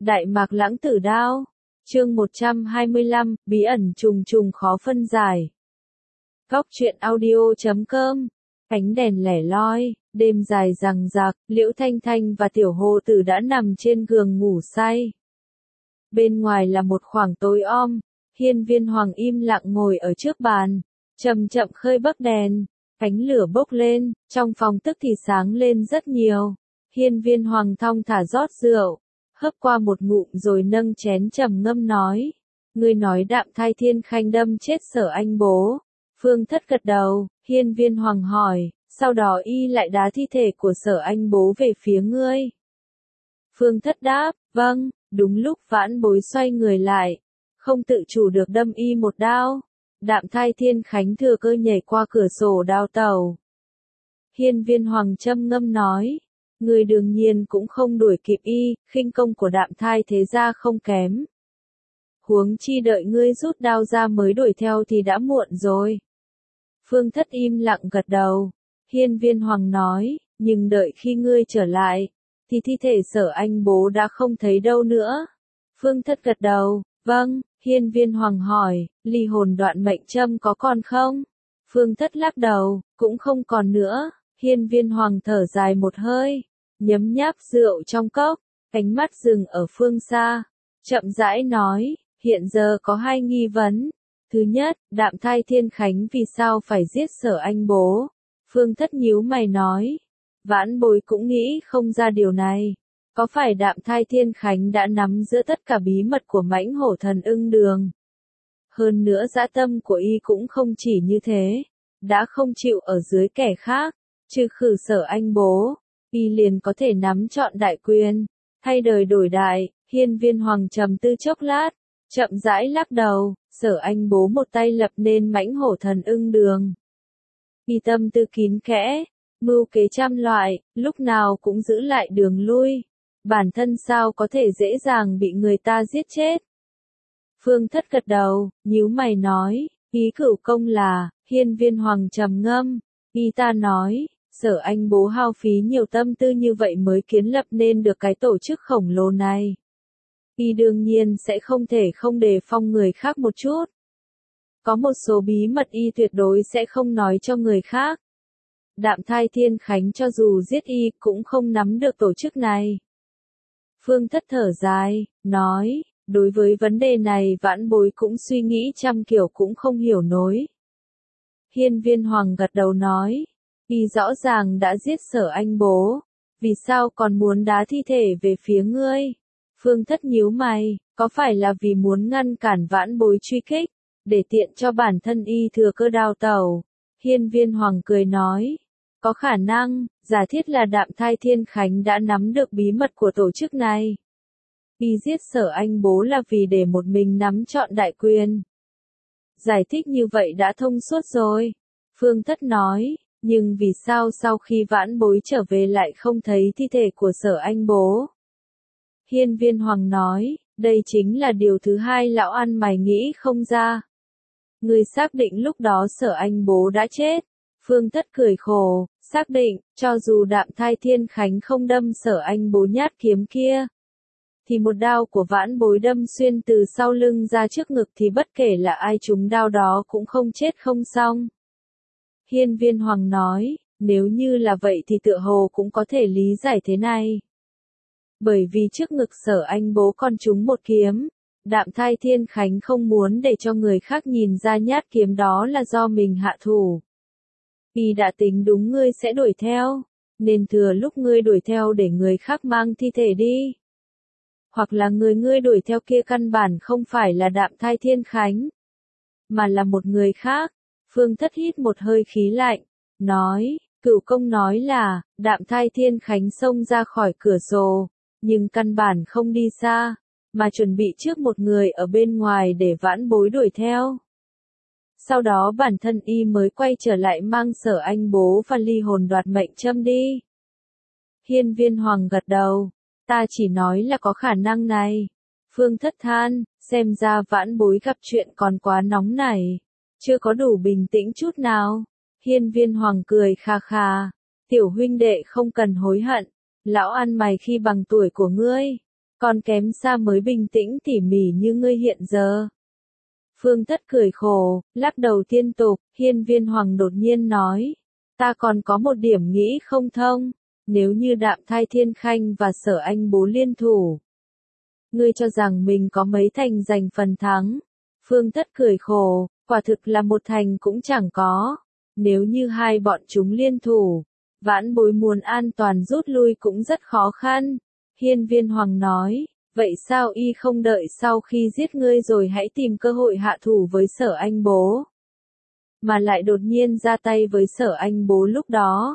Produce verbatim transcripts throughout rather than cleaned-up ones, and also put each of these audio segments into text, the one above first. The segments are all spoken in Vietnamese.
Đại Mạc Lãng Tử Đao. Chương một trăm hai mươi lăm, bí ẩn trùng trùng khó phân giải. Góc truyện audio chấm com. Ánh đèn lẻ loi, đêm dài rằng rạc, Liễu Thanh Thanh và Tiểu Hồ Tử đã nằm trên giường ngủ say. Bên ngoài là một khoảng tối om, Hiên Viên Hoàng im lặng ngồi ở trước bàn, chậm chậm khơi bấc đèn, ánh lửa bốc lên, trong phòng tức thì sáng lên rất nhiều. Hiên Viên Hoàng thong thả rót rượu, hớp qua một ngụm rồi nâng chén trầm ngâm nói, ngươi nói Đạm Thai Thiên Khanh đâm chết Sở Anh bố. Phương Thất gật đầu, Hiên Viên Hoàng hỏi, sau đó y lại đá thi thể của Sở Anh bố về phía ngươi. Phương Thất đáp, vâng, đúng lúc Vãn Bối xoay người lại, không tự chủ được đâm y một đao. Đạm Thai Thiên Khánh thừa cơ nhảy qua cửa sổ đào tẩu. Hiên Viên Hoàng châm ngâm nói, người đương nhiên cũng không đuổi kịp y, khinh công của Đạm Thai thế gia không kém. Huống chi đợi ngươi rút đao ra mới đuổi theo thì đã muộn rồi. Phương Thất im lặng gật đầu. Hiên Viên Hoàng nói, nhưng đợi khi ngươi trở lại, thì thi thể Sở Anh bố đã không thấy đâu nữa. Phương Thất gật đầu, vâng. Hiên Viên Hoàng hỏi, ly hồn đoạn mệnh châm có còn không? Phương Thất lắc đầu, cũng không còn nữa. Hiên Viên Hoàng thở dài một hơi, nhấm nháp rượu trong cốc, ánh mắt dừng ở phương xa, chậm rãi nói, hiện giờ có hai nghi vấn. Thứ nhất, Đạm Thai Thiên Khánh vì sao phải giết Sở Anh bố? Phương Thất nhíu mày nói, Vãn Bối cũng nghĩ không ra điều này. Có phải Đạm Thai Thiên Khánh đã nắm giữ tất cả bí mật của mãnh hổ thần ưng đường? Hơn nữa dã tâm của y cũng không chỉ như thế, đã không chịu ở dưới kẻ khác, trừ khử Sở Anh bố, y liền có thể nắm trọn đại quyền, thay đời đổi đại. Hiên Viên Hoàng trầm tư chốc lát, chậm rãi lắc đầu, Sở Anh bố một tay lập nên mãnh hổ thần ưng đường. Y tâm tư kín kẽ, mưu kế trăm loại, lúc nào cũng giữ lại đường lui. Bản thân sao có thể dễ dàng bị người ta giết chết? Phương Thất gật đầu, nhíu mày nói, ý cửu công là. Hiên Viên Hoàng trầm ngâm, y ta nói, Sở Anh bố hao phí nhiều tâm tư như vậy mới kiến lập nên được cái tổ chức khổng lồ này. Y đương nhiên sẽ không thể không đề phòng người khác một chút. Có một số bí mật y tuyệt đối sẽ không nói cho người khác. Đạm Thai Thiên Khánh cho dù giết y cũng không nắm được tổ chức này. Phương Thất thở dài, nói, đối với vấn đề này Vãn Bối cũng suy nghĩ trăm kiểu cũng không hiểu nổi. Hiên Viên Hoàng gật đầu nói, y rõ ràng đã giết Sở Anh bố, vì sao còn muốn đá thi thể về phía ngươi? Phương Thất nhíu mày, có phải là vì muốn ngăn cản Vãn Bối truy kích, để tiện cho bản thân y thừa cơ đào tẩu? Hiên Viên Hoàng cười nói, có khả năng, giả thiết là Đạm Thai Thiên Khánh đã nắm được bí mật của tổ chức này. Y giết Sở Anh bố là vì để một mình nắm trọn đại quyền. Giải thích như vậy đã thông suốt rồi. Phương Thất nói, nhưng vì sao sau khi Vãn Bối trở về lại không thấy thi thể của Sở Anh bố? Hiên Viên Hoàng nói, đây chính là điều thứ hai lão ăn mày nghĩ không ra. Người xác định lúc đó Sở Anh bố đã chết. Phương Thất cười khổ, xác định, cho dù Đạm Thai Thiên Khánh không đâm Sở Anh bố nhát kiếm kia, thì một đao của Vãn Bối đâm xuyên từ sau lưng ra trước ngực thì bất kể là ai trúng đao đó cũng không chết không xong. Hiên Viên Hoàng nói, nếu như là vậy thì tựa hồ cũng có thể lý giải thế này. Bởi vì trước ngực Sở Anh bố còn trúng một kiếm, Đạm Thai Thiên Khánh không muốn để cho người khác nhìn ra nhát kiếm đó là do mình hạ thủ. Y đã tính đúng ngươi sẽ đuổi theo, nên thừa lúc ngươi đuổi theo để người khác mang thi thể đi. Hoặc là người ngươi đuổi theo kia căn bản không phải là Đạm Thai Thiên Khánh, mà là một người khác. Phương Thất hít một hơi khí lạnh, nói, cửu công nói là, Đạm Thai Thiên Khánh xông ra khỏi cửa sổ, nhưng căn bản không đi xa, mà chuẩn bị trước một người ở bên ngoài để Vãn Bối đuổi theo. Sau đó bản thân y mới quay trở lại mang Sở Anh bố và ly hồn đoạt mệnh châm đi. Hiên Viên Hoàng gật đầu, ta chỉ nói là có khả năng này. Phương Thất than, xem ra Vãn Bối gặp chuyện còn quá nóng nảy, chưa có đủ bình tĩnh chút nào. Hiên Viên Hoàng cười kha kha, tiểu huynh đệ không cần hối hận, lão ăn mày khi bằng tuổi của ngươi, còn kém xa mới bình tĩnh tỉ mỉ như ngươi hiện giờ. Phương Thất cười khổ, lắc đầu tiên tục, Hiên Viên Hoàng đột nhiên nói, ta còn có một điểm nghĩ không thông, nếu như Đạm Thai Thiên Khanh và Sở Anh Bố liên thủ. Ngươi cho rằng mình có mấy thành giành phần thắng. Phương Thất cười khổ, quả thực là một thành cũng chẳng có. Nếu như hai bọn chúng liên thủ, Vãn Bối muốn an toàn rút lui cũng rất khó khăn. Hiên Viên Hoàng nói, vậy sao y không đợi sau khi giết ngươi rồi hãy tìm cơ hội hạ thủ với Sở Anh Bố, mà lại đột nhiên ra tay với Sở Anh Bố lúc đó?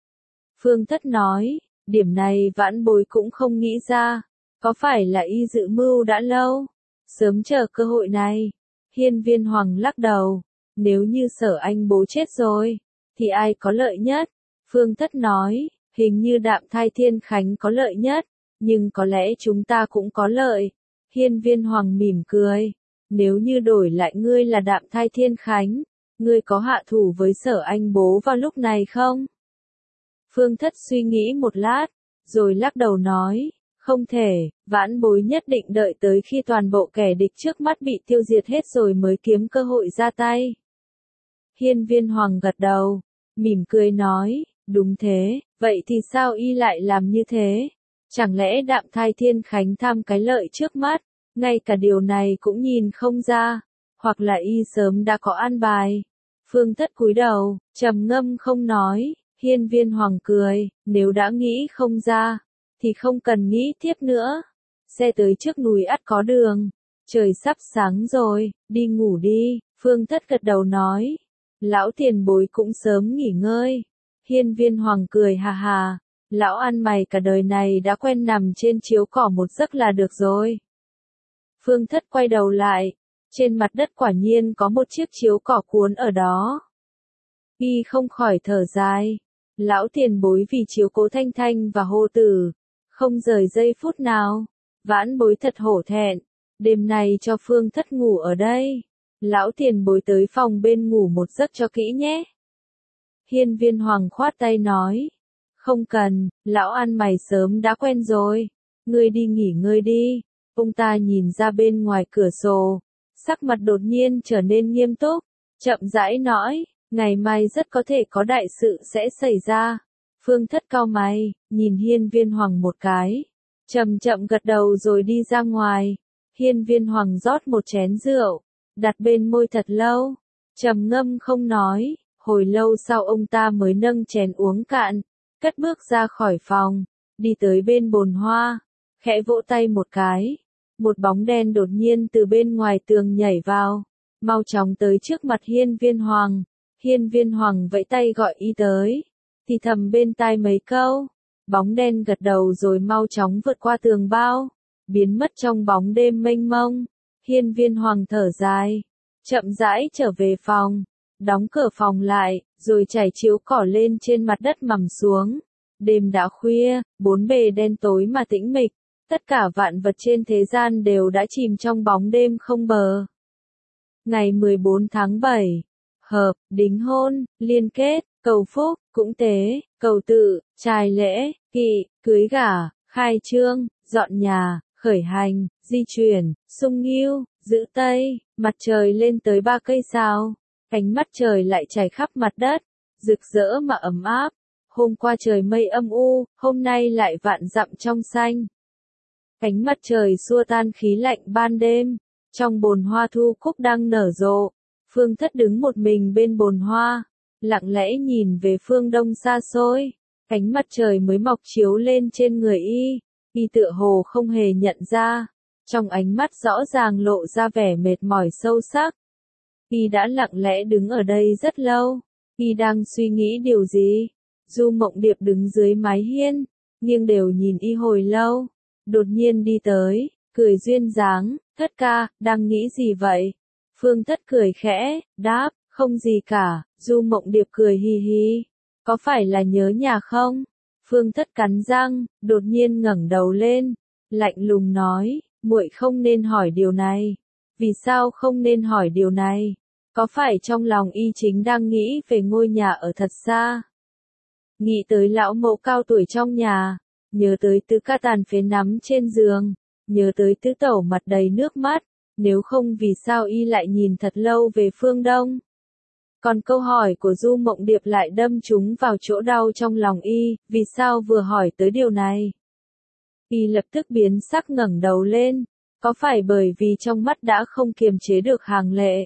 Phương Thất nói, điểm này Vãn Bối cũng không nghĩ ra, có phải là y dự mưu đã lâu, sớm chờ cơ hội này? Hiên Viên Hoàng lắc đầu, nếu như Sở Anh Bố chết rồi, thì ai có lợi nhất? Phương Thất nói, hình như Đạm Thai Thiên Khánh có lợi nhất, nhưng có lẽ chúng ta cũng có lợi. Hiên Viên Hoàng mỉm cười, nếu như đổi lại ngươi là Đạm Thai Thiên Khánh, ngươi có hạ thủ với Sở Anh Bố vào lúc này không? Phương Thất suy nghĩ một lát, rồi lắc đầu nói, không thể, Vãn Bối nhất định đợi tới khi toàn bộ kẻ địch trước mắt bị tiêu diệt hết rồi mới kiếm cơ hội ra tay. Hiên Viên Hoàng gật đầu, mỉm cười nói, đúng thế, vậy thì sao y lại làm như thế? Chẳng lẽ Đạm Thai Thiên Khánh tham cái lợi trước mắt, ngay cả điều này cũng nhìn không ra, hoặc là y sớm đã có an bài? Phương Thất cúi đầu, trầm ngâm không nói. Hiên Viên Hoàng cười, nếu đã nghĩ không ra, thì không cần nghĩ tiếp nữa. Xe tới trước núi ắt có đường, trời sắp sáng rồi, đi ngủ đi. Phương Thất gật đầu nói, lão tiền bối cũng sớm nghỉ ngơi. Hiên Viên Hoàng cười hà hà, lão ăn mày cả đời này đã quen nằm trên chiếu cỏ một giấc là được rồi. Phương Thất quay đầu lại, trên mặt đất quả nhiên có một chiếc chiếu cỏ cuốn ở đó. Y không khỏi thở dài, lão tiền bối vì chiếu cố Thanh Thanh và Hồ Tử, không rời giây phút nào. Vãn Bối thật hổ thẹn, đêm nay cho Phương Thất ngủ ở đây. Lão tiền bối tới phòng bên ngủ một giấc cho kỹ nhé. Hiên Viên Hoàng khoát tay nói, không cần, lão ăn mày sớm đã quen rồi, ngươi đi nghỉ ngơi đi. Ông ta nhìn ra bên ngoài cửa sổ, sắc mặt đột nhiên trở nên nghiêm túc, chậm rãi nói, ngày mai rất có thể có đại sự sẽ xảy ra. Phương Thất cau mày, nhìn Hiên Viên Hoàng một cái, chậm chậm gật đầu rồi đi ra ngoài. Hiên Viên Hoàng rót một chén rượu, đặt bên môi thật lâu, trầm ngâm không nói, hồi lâu sau ông ta mới nâng chén uống cạn, cất bước ra khỏi phòng, đi tới bên bồn hoa, khẽ vỗ tay một cái, một bóng đen đột nhiên từ bên ngoài tường nhảy vào, mau chóng tới trước mặt Hiên Viên Hoàng. Hiên Viên Hoàng vẫy tay gọi y tới, thì thầm bên tai mấy câu, bóng đen gật đầu rồi mau chóng vượt qua tường bao, biến mất trong bóng đêm mênh mông. Hiên Viên Hoàng thở dài, chậm rãi trở về phòng, đóng cửa phòng lại, rồi trải chiếu cỏ lên trên mặt đất nằm xuống. Đêm đã khuya, bốn bề đen tối mà tĩnh mịch, tất cả vạn vật trên thế gian đều đã chìm trong bóng đêm không bờ. Ngày mười bốn tháng bảy, hợp, đính hôn, liên kết, cầu phúc, cũng tế, cầu tự, trai lễ, kỵ, cưới gả, khai trương, dọn nhà, khởi hành, di chuyển, xung nghiêu, giữ tây. Mặt trời lên tới ba cây sao, ánh mắt trời lại trải khắp mặt đất, rực rỡ mà ấm áp. Hôm qua trời mây âm u, hôm nay lại vạn dặm trong xanh. Ánh mặt trời xua tan khí lạnh ban đêm, trong bồn hoa thu cúc đang nở rộ. Phương Thất đứng một mình bên bồn hoa, lặng lẽ nhìn về phương đông xa xôi. Ánh mặt trời mới mọc chiếu lên trên người y, y tựa hồ không hề nhận ra. Trong ánh mắt rõ ràng lộ ra vẻ mệt mỏi sâu sắc. Y đã lặng lẽ đứng ở đây rất lâu, y đang suy nghĩ điều gì. Du Mộng Điệp đứng dưới mái hiên, nghiêng đều nhìn y hồi lâu, đột nhiên đi tới, cười duyên dáng, Thất ca, đang nghĩ gì vậy? Phương Thất cười khẽ, đáp, không gì cả. Du Mộng Điệp cười hì hì, có phải là nhớ nhà không? Phương Thất cắn răng, đột nhiên ngẩng đầu lên, lạnh lùng nói, muội không nên hỏi điều này. Vì sao không nên hỏi điều này? Có phải trong lòng y chính đang nghĩ về ngôi nhà ở thật xa? Nghĩ tới lão mẫu cao tuổi trong nhà, nhớ tới Tứ Ca tàn phế nắm trên giường, nhớ tới tứ tẩu mặt đầy nước mắt, nếu không vì sao y lại nhìn thật lâu về phương Đông. Còn câu hỏi của Du Mộng Điệp lại đâm trúng vào chỗ đau trong lòng y, vì sao vừa hỏi tới điều này. Y lập tức biến sắc ngẩng đầu lên, có phải bởi vì trong mắt đã không kiềm chế được hàng lệ.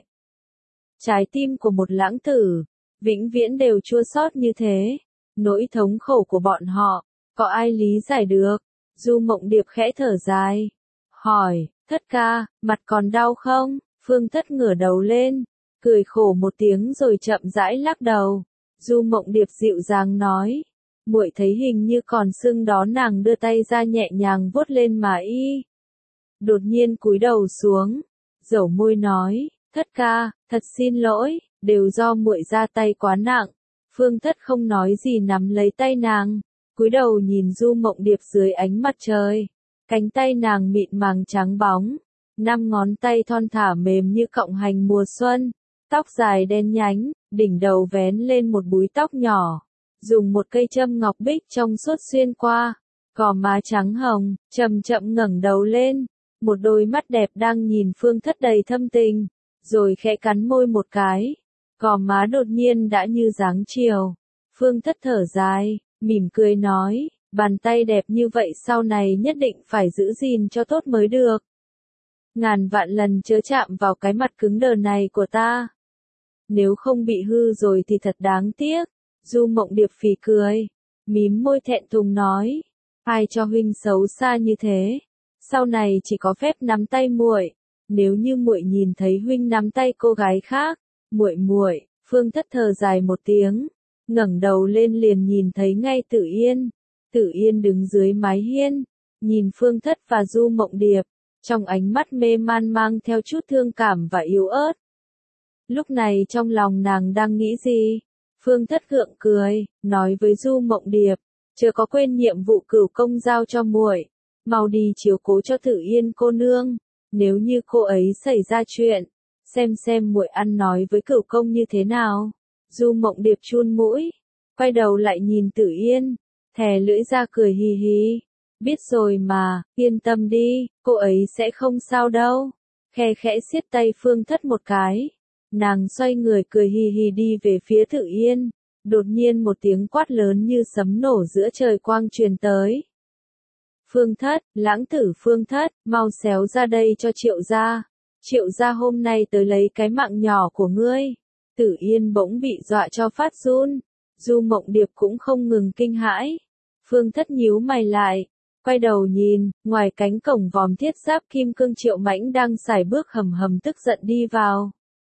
Trái tim của một lãng tử, vĩnh viễn đều chua xót như thế, nỗi thống khổ của bọn họ, có ai lý giải được. Du Mộng Điệp khẽ thở dài, hỏi, thất ca, mặt còn đau không? Phương Thất ngửa đầu lên, cười khổ một tiếng rồi chậm rãi lắc đầu. Du Mộng Điệp dịu dàng nói, muội thấy hình như còn sưng đó, nàng đưa tay ra nhẹ nhàng vuốt lên má y. Đột nhiên cúi đầu xuống, dẩu môi nói, thất ca, thật xin lỗi, đều do muội ra tay quá nặng. Phương Thất không nói gì nắm lấy tay nàng, cúi đầu nhìn Du Mộng Điệp dưới ánh mặt trời. Cánh tay nàng mịn màng trắng bóng, năm ngón tay thon thả mềm như cọng hành mùa xuân, tóc dài đen nhánh, đỉnh đầu vén lên một búi tóc nhỏ, dùng một cây châm ngọc bích trong suốt xuyên qua, gò má trắng hồng, chậm chậm ngẩng đầu lên, một đôi mắt đẹp đang nhìn Phương Thất đầy thâm tình, rồi khẽ cắn môi một cái, gò má đột nhiên đã như dáng chiều. Phương Thất thở dài, mỉm cười nói, bàn tay đẹp như vậy sau này nhất định phải giữ gìn cho tốt mới được. Ngàn vạn lần chớ chạm vào cái mặt cứng đờ này của ta. Nếu không bị hư rồi thì thật đáng tiếc. Du Mộng Điệp phì cười, mím môi thẹn thùng nói, ai cho huynh xấu xa như thế, sau này chỉ có phép nắm tay muội. Nếu như muội nhìn thấy huynh nắm tay cô gái khác, muội muội. Phương Thất thở dài một tiếng, ngẩng đầu lên liền nhìn thấy ngay Tử Yên. Tử Yên đứng dưới mái hiên, nhìn Phương Thất và Du Mộng Điệp, trong ánh mắt mê man mang theo chút thương cảm và yếu ớt. Lúc này trong lòng nàng đang nghĩ gì? Phương Thất gượng cười, nói với Du Mộng Điệp, chưa có quên nhiệm vụ cửu công giao cho muội, mau đi chiếu cố cho Tử Yên cô nương, nếu như cô ấy xảy ra chuyện, xem xem muội ăn nói với cửu công như thế nào. Du Mộng Điệp chun mũi, quay đầu lại nhìn Tử Yên, thè lưỡi ra cười hì hì, biết rồi mà, yên tâm đi, cô ấy sẽ không sao đâu. Khe khẽ siết tay Phương Thất một cái, nàng xoay người cười hì hì đi về phía Tử Yên, đột nhiên một tiếng quát lớn như sấm nổ giữa trời quang truyền tới. Phương Thất, lãng tử Phương Thất, mau xéo ra đây cho Triệu gia. Triệu gia hôm nay tới lấy cái mạng nhỏ của ngươi. Tử Yên bỗng bị dọa cho phát run, Du Mộng Điệp cũng không ngừng kinh hãi. Phương Thất nhíu mày lại, quay đầu nhìn, ngoài cánh cổng vòm thiết giáp kim cương Triệu Mãnh đang sải bước hầm hầm tức giận đi vào.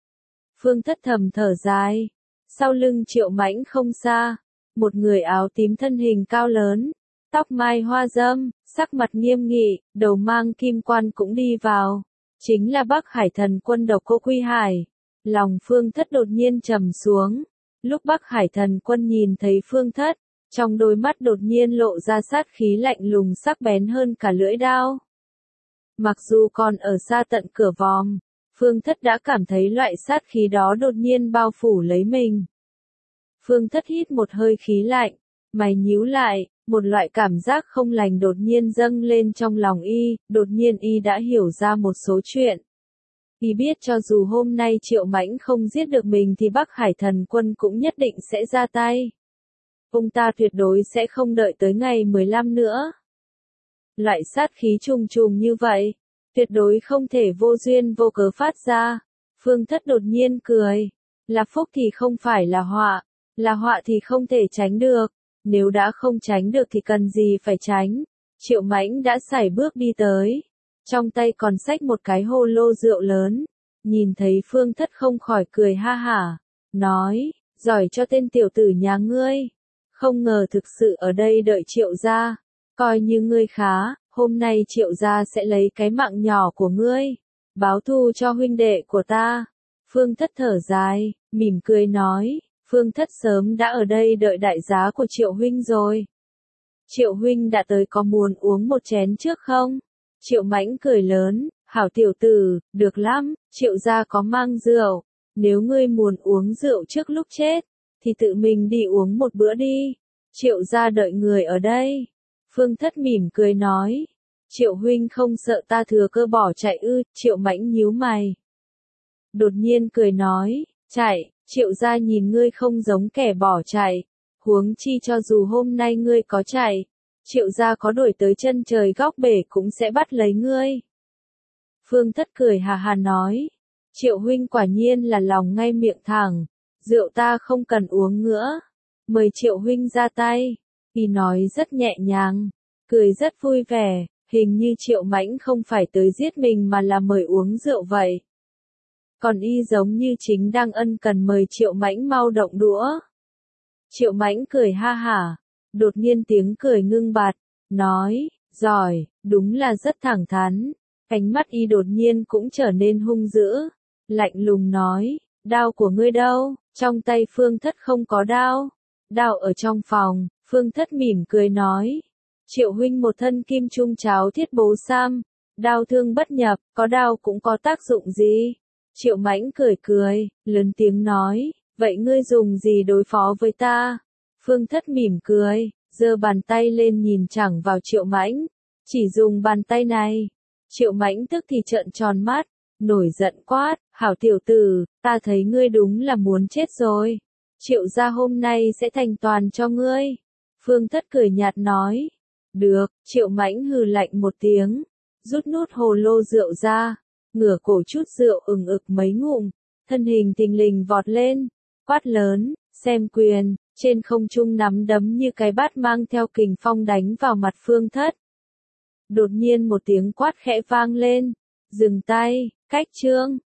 Phương Thất thầm thở dài, sau lưng Triệu Mãnh không xa, một người áo tím thân hình cao lớn, tóc mai hoa râm, sắc mặt nghiêm nghị, đầu mang kim quan cũng đi vào, chính là Bắc Hải Thần Quân Độc Cô Quy Hải. Lòng Phương Thất đột nhiên trầm xuống, lúc Bắc Hải Thần Quân nhìn thấy Phương Thất, trong đôi mắt đột nhiên lộ ra sát khí lạnh lùng sắc bén hơn cả lưỡi đao. Mặc dù còn ở xa tận cửa vòm, Phương Thất đã cảm thấy loại sát khí đó đột nhiên bao phủ lấy mình. Phương Thất hít một hơi khí lạnh, mày nhíu lại, một loại cảm giác không lành đột nhiên dâng lên trong lòng y, đột nhiên y đã hiểu ra một số chuyện. Y biết cho dù hôm nay Triệu Mãnh không giết được mình thì Bắc Hải Thần Quân cũng nhất định sẽ ra tay. Ông ta tuyệt đối sẽ không đợi tới ngày mười lăm nữa. Loại sát khí trùng trùng như vậy, tuyệt đối không thể vô duyên vô cớ phát ra. Phương Thất đột nhiên cười, là phúc thì không phải là họa, là họa thì không thể tránh được, nếu đã không tránh được thì cần gì phải tránh. Triệu Mãnh đã sải bước đi tới, trong tay còn xách một cái hồ lô rượu lớn, nhìn thấy Phương Thất không khỏi cười ha hả, nói, giỏi cho tên tiểu tử nhà ngươi, không ngờ thực sự ở đây đợi Triệu gia, coi như ngươi khá, hôm nay Triệu gia sẽ lấy cái mạng nhỏ của ngươi, báo thù cho huynh đệ của ta. Phương Thất thở dài, mỉm cười nói, Phương Thất sớm đã ở đây đợi đại giá của Triệu huynh rồi. Triệu huynh đã tới, có muốn uống một chén trước không? Triệu Mãnh cười lớn, hảo tiểu tử, được lắm, Triệu gia có mang rượu, nếu ngươi muốn uống rượu trước lúc chết, thì tự mình đi uống một bữa đi, Triệu gia đợi người ở đây. Phương Thất mỉm cười nói, Triệu huynh không sợ ta thừa cơ bỏ chạy ư? Triệu Mãnh nhíu mày. Đột nhiên cười nói, chạy, Triệu gia nhìn ngươi không giống kẻ bỏ chạy, huống chi cho dù hôm nay ngươi có chạy, Triệu gia có đuổi tới chân trời góc bể cũng sẽ bắt lấy ngươi. Phương Thất cười hà hà nói, Triệu huynh quả nhiên là lòng ngay miệng thẳng, rượu ta không cần uống nữa, mời Triệu huynh ra tay. Y nói rất nhẹ nhàng, cười rất vui vẻ, hình như Triệu Mãnh không phải tới giết mình mà là mời uống rượu vậy. Còn y giống như chính đang ân cần mời Triệu Mãnh mau động đũa. Triệu Mãnh cười ha hả, đột nhiên tiếng cười ngưng bặt, nói, giỏi, đúng là rất thẳng thắn. Ánh mắt y đột nhiên cũng trở nên hung dữ, lạnh lùng nói, đao của ngươi đâu? Trong tay Phương Thất không có đao. Đao ở trong phòng. Phương Thất mỉm cười nói, Triệu huynh một thân kim trung cháo thiết bố sam, đao thương bất nhập, có đao cũng có tác dụng gì? Triệu Mãnh cười cười, lớn tiếng nói, vậy ngươi dùng gì đối phó với ta? Phương Thất mỉm cười, giơ bàn tay lên nhìn thẳng vào Triệu Mãnh, chỉ dùng bàn tay này. Triệu Mãnh tức thì trợn tròn mắt, nổi giận quát, hảo tiểu tử, ta thấy ngươi đúng là muốn chết rồi. Triệu gia hôm nay sẽ thành toàn cho ngươi. Phương Thất cười nhạt nói, được. Triệu Mãnh hừ lạnh một tiếng, rút nút hồ lô rượu ra, ngửa cổ chút rượu ừng ực mấy ngụm, thân hình thình lình vọt lên, quát lớn, xem quyền, trên không trung nắm đấm như cái bát mang theo kình phong đánh vào mặt Phương Thất. Đột nhiên một tiếng quát khẽ vang lên, dừng tay, cách trương.